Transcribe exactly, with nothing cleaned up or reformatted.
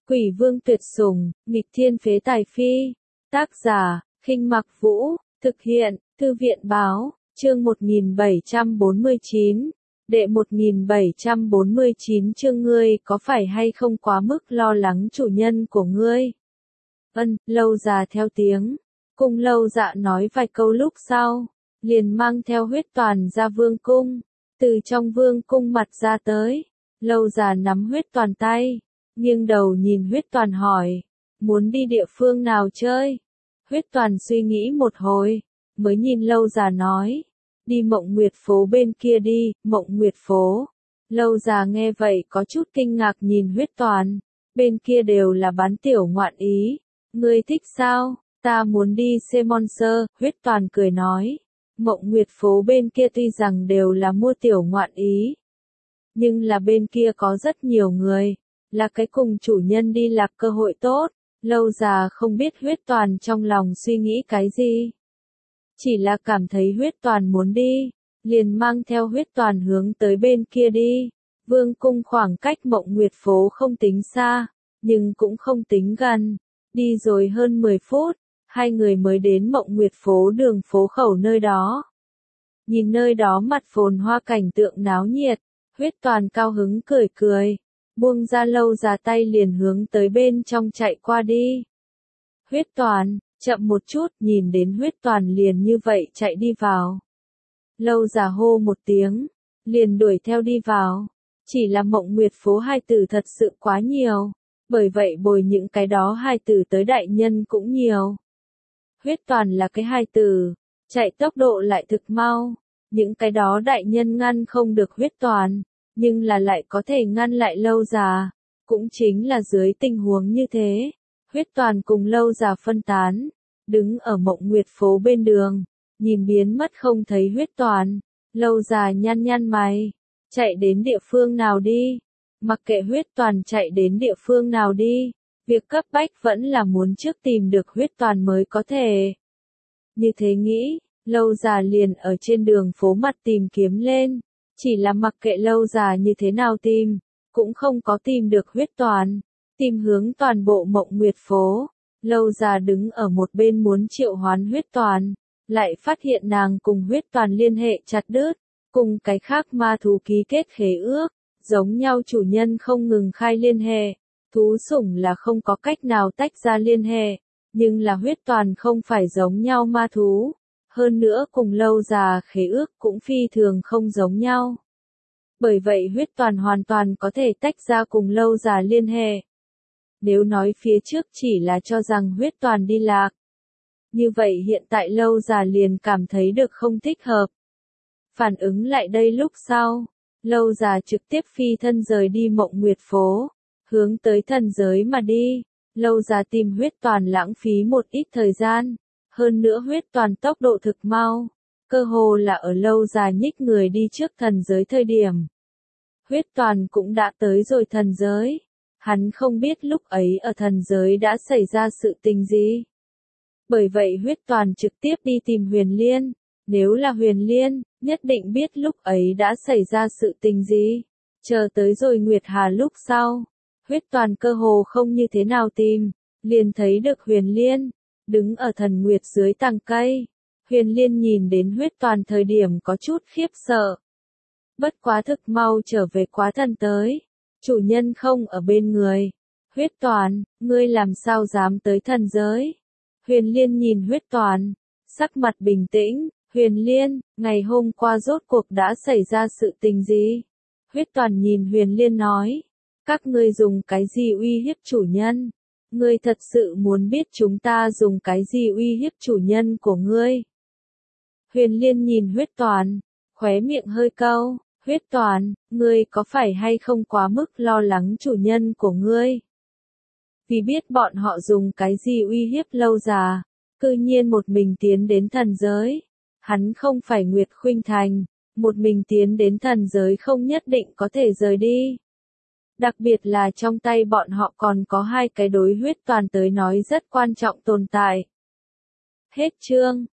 Quỷ vương tuyệt sủng, nghịch thiên phế tài phi. Tác giả, Khinh Mặc Vũ, thực hiện, Thư viện báo, chương một nghìn bảy trăm bốn mươi chín. Đệ một nghìn bảy trăm bốn mươi chín chương ngươi có phải hay không quá mức lo lắng chủ nhân của ngươi? Ân, Lâu Già theo tiếng. Cung Lâu Dạ nói vài câu lúc sau, liền mang theo huyết toàn ra vương cung. Từ trong vương cung mặt ra tới, Lâu Già nắm huyết toàn tay, nghiêng đầu nhìn huyết toàn hỏi, muốn đi địa phương nào chơi? Huyết toàn suy nghĩ một hồi, mới nhìn Lâu Già nói, đi Mộng Nguyệt phố bên kia đi, Mộng Nguyệt phố. Lâu Già nghe vậy có chút kinh ngạc nhìn huyết toàn, bên kia đều là bán tiểu ngoạn ý, ngươi thích sao? Ta muốn đi xem Monster, huyết toàn cười nói. Mộng Nguyệt phố bên kia tuy rằng đều là mua tiểu ngoạn ý, nhưng là bên kia có rất nhiều người, là cái cùng chủ nhân đi lạc cơ hội tốt. Lâu Già không biết huyết toàn trong lòng suy nghĩ cái gì, chỉ là cảm thấy huyết toàn muốn đi, liền mang theo huyết toàn hướng tới bên kia đi. Vương cung khoảng cách Mộng Nguyệt phố không tính xa, nhưng cũng không tính gần. Đi rồi hơn mười phút, hai người mới đến Mộng Nguyệt phố đường phố khẩu nơi đó. Nhìn nơi đó mặt phồn hoa cảnh tượng náo nhiệt, huyết toàn cao hứng cười cười, buông ra Lâu Già tay liền hướng tới bên trong chạy qua đi. Huyết toàn, chậm một chút, nhìn đến huyết toàn liền như vậy chạy đi vào. Lâu Già hô một tiếng, liền đuổi theo đi vào. Chỉ là Mộng Nguyệt phố hai từ thật sự quá nhiều, bởi vậy bồi những cái đó hai từ tới đại nhân cũng nhiều. Huyết toàn là cái hai từ, chạy tốc độ lại thực mau, những cái đó đại nhân ngăn không được huyết toàn, nhưng là lại có thể ngăn lại Lâu Già, cũng chính là dưới tình huống như thế. Huyết toàn cùng Lâu Già phân tán, đứng ở Mộng Nguyệt phố bên đường, nhìn biến mất không thấy huyết toàn. Lâu Già nhăn nhăn mày, chạy đến địa phương nào đi? Mặc kệ huyết toàn chạy đến địa phương nào đi, việc cấp bách vẫn là muốn trước tìm được huyết toàn mới có thể. Như thế nghĩ, Lâu Già liền ở trên đường phố mặt tìm kiếm lên, chỉ là mặc kệ Lâu Già như thế nào tìm, cũng không có tìm được huyết toàn. Tìm hướng toàn bộ Mộng Nguyệt phố, Lâu Già đứng ở một bên muốn triệu hoán huyết toàn, lại phát hiện nàng cùng huyết toàn liên hệ chặt đứt, cùng cái khác ma thú ký kết khế ước, giống nhau chủ nhân không ngừng khai liên hệ, thú sủng là không có cách nào tách ra liên hệ, nhưng là huyết toàn không phải giống nhau ma thú, hơn nữa cùng Lâu Già khế ước cũng phi thường không giống nhau. Bởi vậy huyết toàn hoàn toàn có thể tách ra cùng Lâu Già liên hệ. Nếu nói phía trước chỉ là cho rằng huyết toàn đi lạc, như vậy hiện tại Lâu Già liền cảm thấy được không thích hợp. Phản ứng lại đây lúc sau, Lâu Già trực tiếp phi thân rời đi Mộng Nguyệt phố, hướng tới thần giới mà đi. Lâu Già tìm huyết toàn lãng phí một ít thời gian, hơn nữa huyết toàn tốc độ thực mau, cơ hồ là ở Lâu Già nhích người đi trước thần giới thời điểm. Huyết toàn cũng đã tới rồi thần giới. Hắn không biết lúc ấy ở thần giới đã xảy ra sự tình gì. Bởi vậy huyết toàn trực tiếp đi tìm Huyền Liên. Nếu là Huyền Liên, nhất định biết lúc ấy đã xảy ra sự tình gì. Chờ tới rồi Nguyệt Hà lúc sau, huyết toàn cơ hồ không như thế nào tìm, liền thấy được Huyền Liên, đứng ở thần Nguyệt dưới tàng cây. Huyền Liên nhìn đến huyết toàn thời điểm có chút khiếp sợ. Bất quá thực mau trở về quá thần tới. Chủ nhân không ở bên người. Huyết toàn, ngươi làm sao dám tới thần giới? Huyền Liên nhìn huyết toàn, sắc mặt bình tĩnh. Huyền Liên, ngày hôm qua rốt cuộc đã xảy ra sự tình gì? Huyết toàn nhìn Huyền Liên nói, các ngươi dùng cái gì uy hiếp chủ nhân? Ngươi thật sự muốn biết chúng ta dùng cái gì uy hiếp chủ nhân của ngươi? Huyền Liên nhìn huyết toàn, khóe miệng hơi cau. Huyết toàn, ngươi có phải hay không quá mức lo lắng chủ nhân của ngươi? Vì biết bọn họ dùng cái gì uy hiếp Lâu Già, cư nhiên một mình tiến đến thần giới. Hắn không phải Nguyệt Khuynh Thành, một mình tiến đến thần giới không nhất định có thể rời đi. Đặc biệt là trong tay bọn họ còn có hai cái đối huyết toàn tới nói rất quan trọng tồn tại. Hết chương.